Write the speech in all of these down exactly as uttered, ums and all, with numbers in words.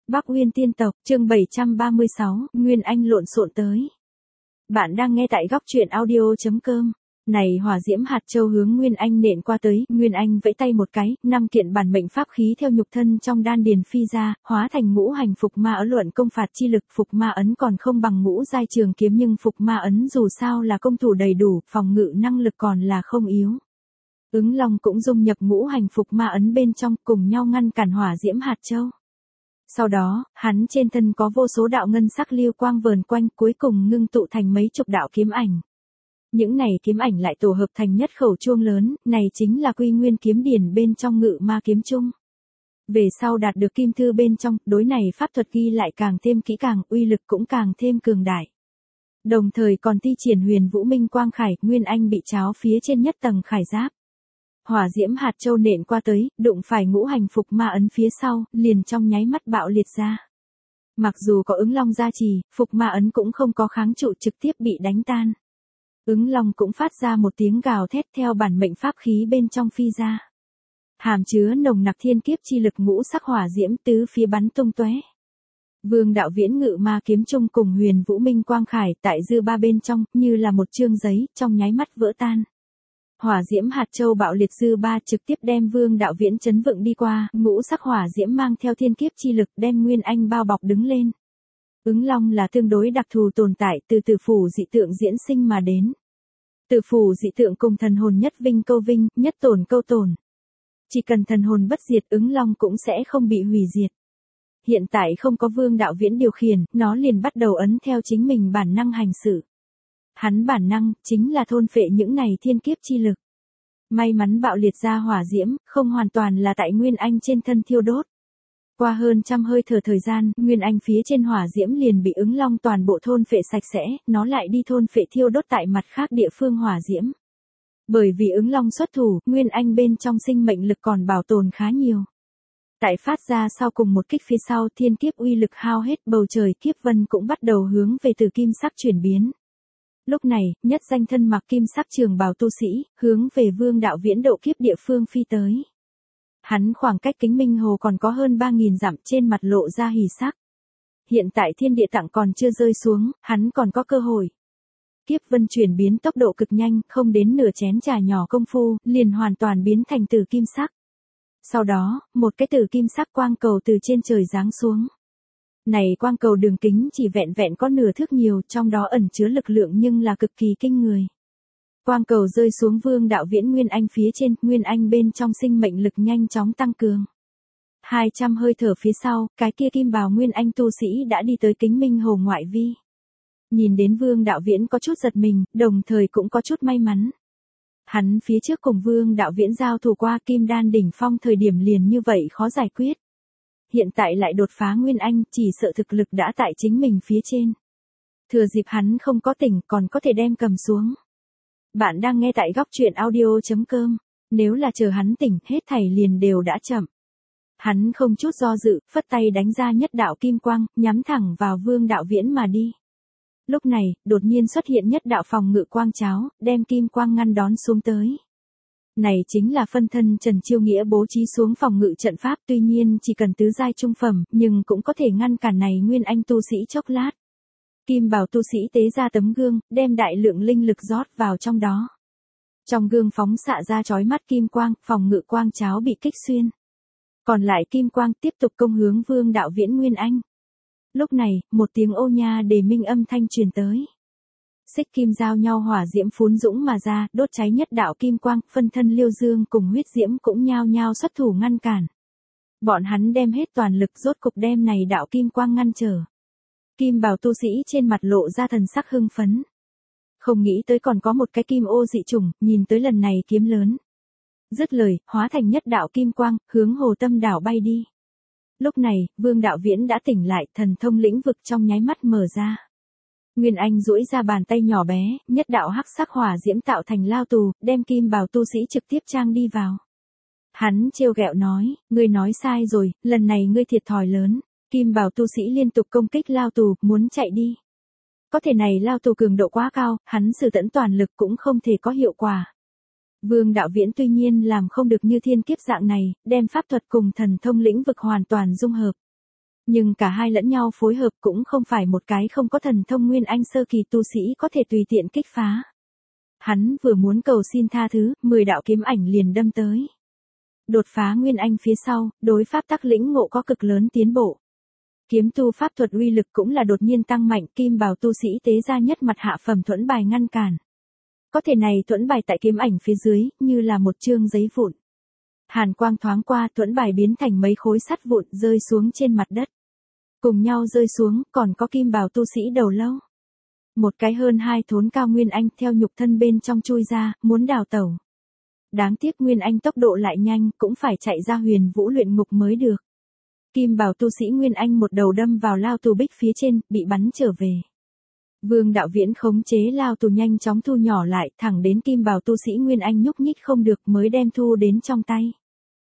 Bắc Uyên tiên tộc, chương bảy trăm ba mươi sáu, Nguyên Anh lộn xộn tới. Bạn đang nghe tại góc truyện audio.com. Này hỏa diễm hạt châu hướng Nguyên Anh nện qua tới, Nguyên Anh vẫy tay một cái, năm kiện bản mệnh pháp khí theo nhục thân trong đan điền phi ra, hóa thành ngũ hành phục ma ấn. Luận công phạt chi lực, phục ma ấn còn không bằng ngũ giai trường kiếm, nhưng phục ma ấn dù sao là công thủ đầy đủ, phòng ngự năng lực còn là không yếu. Ứng Long cũng dung nhập ngũ hành phục ma ấn bên trong, cùng nhau ngăn cản hỏa diễm hạt châu. Sau đó, hắn trên thân có vô số đạo ngân sắc lưu quang vờn quanh, cuối cùng ngưng tụ thành mấy chục đạo kiếm ảnh. Những này kiếm ảnh lại tổ hợp thành nhất khẩu chuông lớn, này chính là Quy Nguyên kiếm điển bên trong Ngự Ma kiếm chung. Về sau đạt được kim thư bên trong, đối này pháp thuật ghi lại càng thêm kỹ càng, uy lực cũng càng thêm cường đại. Đồng thời còn thi triển Huyền Vũ Minh Quang Khải, Nguyên Anh bị tráo phía trên nhất tầng khải giáp. Hỏa diễm hạt châu nện qua tới, đụng phải ngũ hành phục ma ấn phía sau, liền trong nháy mắt bạo liệt ra. Mặc dù có Ứng Long gia trì, phục ma ấn cũng không có kháng trụ, trực tiếp bị đánh tan. Ứng Long cũng phát ra một tiếng gào thét theo bản mệnh pháp khí bên trong phi ra. Hàm chứa nồng nặc thiên kiếp chi lực ngũ sắc hỏa diễm tứ phía bắn tung tóe. Vương Đạo Viễn Ngự Ma kiếm chung cùng Huyền Vũ Minh Quang Khải tại dư ba bên trong, như là một chương giấy, trong nháy mắt vỡ tan. Hỏa diễm hạt châu bạo liệt dư ba trực tiếp đem Vương Đạo Viễn chấn vựng đi qua, ngũ sắc hỏa diễm mang theo thiên kiếp chi lực đem Nguyên Anh bao bọc đứng lên. Ứng Long là tương đối đặc thù tồn tại, từ tử phủ dị tượng diễn sinh mà đến. Tử phủ dị tượng cùng thần hồn nhất vinh câu vinh, nhất tổn câu tổn. Chỉ cần thần hồn bất diệt, Ứng Long cũng sẽ không bị hủy diệt. Hiện tại không có Vương Đạo Viễn điều khiển, nó liền bắt đầu ấn theo chính mình bản năng hành sự. Hắn bản năng, chính là thôn phệ những này thiên kiếp chi lực. May mắn bạo liệt ra hỏa diễm, không hoàn toàn là tại Nguyên Anh trên thân thiêu đốt. Qua hơn trăm hơi thở thời gian, Nguyên Anh phía trên hỏa diễm liền bị Ứng Long toàn bộ thôn phệ sạch sẽ, nó lại đi thôn phệ thiêu đốt tại mặt khác địa phương hỏa diễm. Bởi vì Ứng Long xuất thủ, Nguyên Anh bên trong sinh mệnh lực còn bảo tồn khá nhiều. Tại phát ra sau cùng một kích phía sau, thiên kiếp uy lực hao hết, bầu trời kiếp vân cũng bắt đầu hướng về từ kim sắc chuyển biến. Lúc này, nhất danh thân mặc kim sắc trường bào tu sĩ, hướng về Vương Đạo Viễn độ kiếp địa phương phi tới. Hắn khoảng cách Kính Minh Hồ còn có hơn ba nghìn dặm, trên mặt lộ ra hỉ sắc. Hiện tại thiên địa tặng còn chưa rơi xuống, hắn còn có cơ hội. Kiếp vân chuyển biến tốc độ cực nhanh, không đến nửa chén trà nhỏ công phu, liền hoàn toàn biến thành tử kim sắc. Sau đó, một cái tử kim sắc quang cầu từ trên trời giáng xuống. Này quang cầu đường kính chỉ vẹn vẹn có nửa thước nhiều, trong đó ẩn chứa lực lượng nhưng là cực kỳ kinh người. Quang cầu rơi xuống Vương Đạo Viễn Nguyên Anh phía trên, Nguyên Anh bên trong sinh mệnh lực nhanh chóng tăng cường. hai trăm hơi thở phía sau, cái kia kim bào Nguyên Anh tu sĩ đã đi tới Kính Minh Hồ ngoại vi. Nhìn đến Vương Đạo Viễn có chút giật mình, đồng thời cũng có chút may mắn. Hắn phía trước cùng Vương Đạo Viễn giao thủ qua Kim Đan đỉnh phong thời điểm liền như vậy khó giải quyết. Hiện tại lại đột phá Nguyên Anh, chỉ sợ thực lực đã tại chính mình phía trên. Thừa dịp hắn không có tỉnh còn có thể đem cầm xuống. Bạn đang nghe tại góc truyện audio.com. Nếu là chờ hắn tỉnh, hết thảy liền đều đã chậm. Hắn không chút do dự, phất tay đánh ra nhất đạo kim quang, nhắm thẳng vào Vương Đạo Viễn mà đi. Lúc này, đột nhiên xuất hiện nhất đạo phòng ngự quang cháo, đem kim quang ngăn đón xuống tới. Này chính là phân thân Trần Chiêu Nghĩa bố trí xuống phòng ngự trận pháp, tuy nhiên chỉ cần tứ giai trung phẩm, nhưng cũng có thể ngăn cản này Nguyên Anh tu sĩ chốc lát. Kim bào tu sĩ tế ra tấm gương, đem đại lượng linh lực rót vào trong đó. Trong gương phóng xạ ra chói mắt kim quang, phòng ngự quang cháo bị kích xuyên. Còn lại kim quang tiếp tục công hướng Vương Đạo Viễn Nguyên Anh. Lúc này, một tiếng ô nha đề minh âm thanh truyền tới. Xích kim giao nhau hỏa diễm phún dũng mà ra, đốt cháy nhất đạo kim quang, phân thân Liêu Dương cùng huyết diễm cũng nhao nhao xuất thủ ngăn cản. Bọn hắn đem hết toàn lực rốt cục đem này đạo kim quang ngăn trở. Kim bào tu sĩ trên mặt lộ ra thần sắc hưng phấn. Không nghĩ tới còn có một cái kim ô dị chủng, nhìn tới lần này kiếm lớn. Dứt lời, hóa thành nhất đạo kim quang, hướng Hồ Tâm đảo bay đi. Lúc này, Vương Đạo Viễn đã tỉnh lại, thần thông lĩnh vực trong nháy mắt mở ra. Nguyên Anh duỗi ra bàn tay nhỏ bé, nhất đạo hắc sắc hỏa diễm tạo thành lao tù, đem kim bào tu sĩ trực tiếp trang đi vào. Hắn trêu ghẹo nói, ngươi nói sai rồi, lần này ngươi thiệt thòi lớn. Kim bào tu sĩ liên tục công kích lao tù, muốn chạy đi. Có thể này lao tù cường độ quá cao, hắn sử tẫn toàn lực cũng không thể có hiệu quả. Vương Đạo Viễn tuy nhiên làm không được như thiên kiếp dạng này, đem pháp thuật cùng thần thông lĩnh vực hoàn toàn dung hợp. Nhưng cả hai lẫn nhau phối hợp cũng không phải một cái không có thần thông Nguyên Anh sơ kỳ tu sĩ có thể tùy tiện kích phá. Hắn vừa muốn cầu xin tha thứ, mười đạo kiếm ảnh liền đâm tới. Đột phá Nguyên Anh phía sau, đối pháp tắc lĩnh ngộ có cực lớn tiến bộ. Kiếm tu pháp thuật uy lực cũng là đột nhiên tăng mạnh, kim bào tu sĩ tế ra nhất mặt hạ phẩm thuẫn bài ngăn cản. Có thể này thuẫn bài tại kiếm ảnh phía dưới, như là một chương giấy vụn. Hàn quang thoáng qua, thuẫn bài biến thành mấy khối sắt vụn rơi xuống trên mặt đất. Cùng nhau rơi xuống, còn có kim bào tu sĩ đầu lâu. Một cái hơn hai thốn cao Nguyên Anh theo nhục thân bên trong chui ra, muốn đào tẩu. Đáng tiếc Nguyên Anh tốc độ lại nhanh, cũng phải chạy ra huyền vũ luyện ngục mới được. Kim bào tu sĩ Nguyên Anh một đầu đâm vào lao tù bích phía trên, bị bắn trở về. Vương Đạo Viễn khống chế lao tù nhanh chóng thu nhỏ lại, thẳng đến kim bào tu sĩ Nguyên Anh nhúc nhích không được mới đem thu đến trong tay.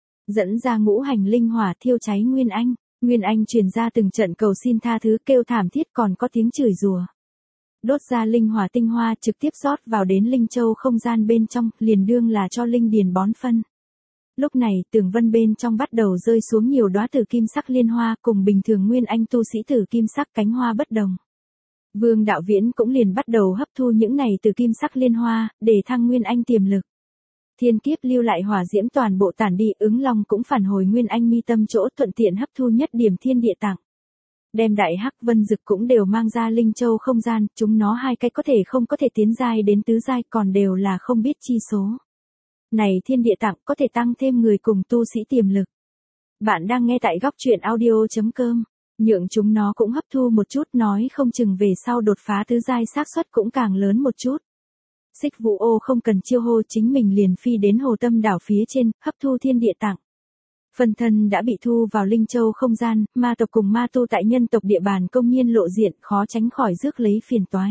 Dẫn ra ngũ hành linh hỏa thiêu cháy Nguyên Anh, Nguyên Anh truyền ra từng trận cầu xin tha thứ kêu thảm thiết còn có tiếng chửi rủa. Đốt ra linh hỏa tinh hoa trực tiếp rót vào đến linh châu không gian bên trong, liền đương là cho linh điền bón phân. Lúc này, tường vân bên trong bắt đầu rơi xuống nhiều đóa tử kim sắc liên hoa, cùng bình thường Nguyên Anh tu sĩ tử kim sắc cánh hoa bất đồng. Vương Đạo Viễn cũng liền bắt đầu hấp thu những này từ kim sắc liên hoa, để thăng Nguyên Anh tiềm lực. Thiên kiếp lưu lại hỏa diễm toàn bộ tản đi, ứng long cũng phản hồi Nguyên Anh mi tâm chỗ thuận tiện hấp thu nhất điểm thiên địa tặng. Đem đại hắc vân dực cũng đều mang ra linh châu không gian, chúng nó hai cái có thể không có thể tiến giai đến tứ giai còn đều là không biết chi số. Này thiên địa tặng có thể tăng thêm người cùng tu sĩ tiềm lực. Bạn đang nghe tại góc truyện audio chấm com, nhượng chúng nó cũng hấp thu một chút, nói không chừng về sau đột phá tứ giai xác suất cũng càng lớn một chút. Xích Vũ Ô không cần chiêu hô, chính mình liền phi đến hồ tâm đảo phía trên, hấp thu thiên địa tặng. Phần thân đã bị thu vào linh châu không gian, ma tộc cùng ma tu tại nhân tộc địa bàn công nhiên lộ diện, khó tránh khỏi rước lấy phiền toái.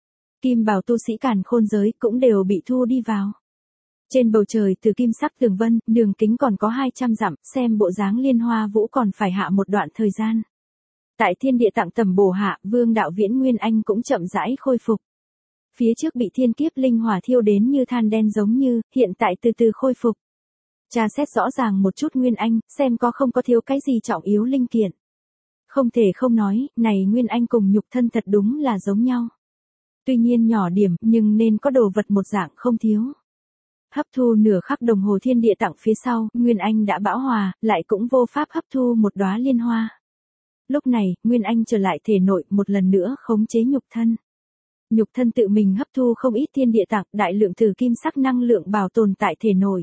Kim bào tu sĩ càn khôn giới cũng đều bị thu đi vào. Trên bầu trời từ kim sắc tường vân, đường kính còn có hai trăm dặm, xem bộ dáng liên hoa vũ còn phải hạ một đoạn thời gian. Tại thiên địa tặng tầm bổ hạ, Vương Đạo Viễn Nguyên Anh cũng chậm rãi khôi phục. Phía trước bị thiên kiếp linh hỏa thiêu đến như than đen giống như, hiện tại từ từ khôi phục. Tra xét rõ ràng một chút Nguyên Anh, xem có không có thiếu cái gì trọng yếu linh kiện. Không thể không nói, này Nguyên Anh cùng nhục thân thật đúng là giống nhau. Tuy nhiên nhỏ điểm, nhưng nên có đồ vật một dạng không thiếu. Hấp thu nửa khắc đồng hồ thiên địa tặng phía sau, Nguyên Anh đã bão hòa, lại cũng vô pháp hấp thu một đóa liên hoa. Lúc này, Nguyên Anh trở lại thể nội một lần nữa khống chế nhục thân. Nhục thân tự mình hấp thu không ít thiên địa tặng, đại lượng tử kim sắc năng lượng bảo tồn tại thể nội.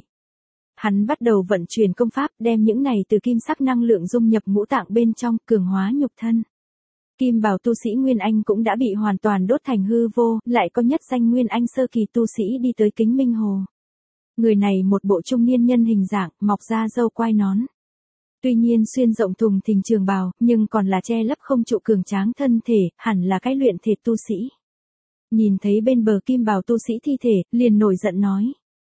Hắn bắt đầu vận chuyển công pháp, đem những này từ kim sắc năng lượng dung nhập ngũ tạng bên trong, cường hóa nhục thân. Kim bào tu sĩ Nguyên Anh cũng đã bị hoàn toàn đốt thành hư vô, lại có nhất danh Nguyên Anh sơ kỳ tu sĩ đi tới Kính Minh Hồ. Người này một bộ trung niên nhân hình dạng, mọc ra râu quai nón. Tuy nhiên xuyên rộng thùng thình trường bào, nhưng còn là che lấp không trụ cường tráng thân thể, hẳn là cái luyện thể tu sĩ. Nhìn thấy bên bờ kim bào tu sĩ thi thể, liền nổi giận nói.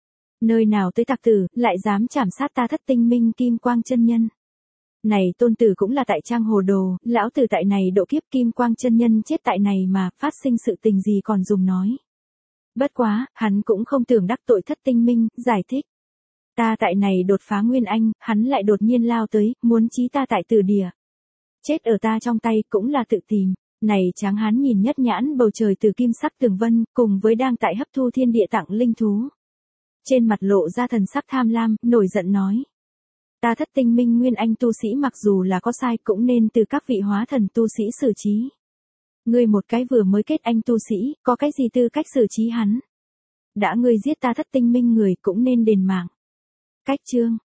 Nơi nào tới tặc tử, lại dám chảm sát ta Thất Tinh Minh Kim Quang chân nhân. Này tôn tử cũng là tại trang hồ đồ, lão tử tại này độ kiếp Kim Quang chân nhân chết tại này mà, phát sinh sự tình gì còn dùng nói. Bất quá, hắn cũng không tưởng đắc tội Thất Tinh Minh, giải thích. Ta tại này đột phá Nguyên Anh, hắn lại đột nhiên lao tới, muốn chí ta tại tử địa. Chết ở ta trong tay cũng là tự tìm. Này tráng hán nhìn nhất nhãn bầu trời từ kim sắc tường vân, cùng với đang tại hấp thu thiên địa tặng linh thú. Trên mặt lộ ra thần sắc tham lam, nổi giận nói. Ta Thất Tinh Minh Nguyên Anh tu sĩ mặc dù là có sai cũng nên từ các vị hóa thần tu sĩ xử trí. Ngươi một cái vừa mới kết anh tu sĩ, có cái gì tư cách xử trí hắn? Đã ngươi giết ta Thất Tinh Minh người cũng nên đền mạng. Cách chương,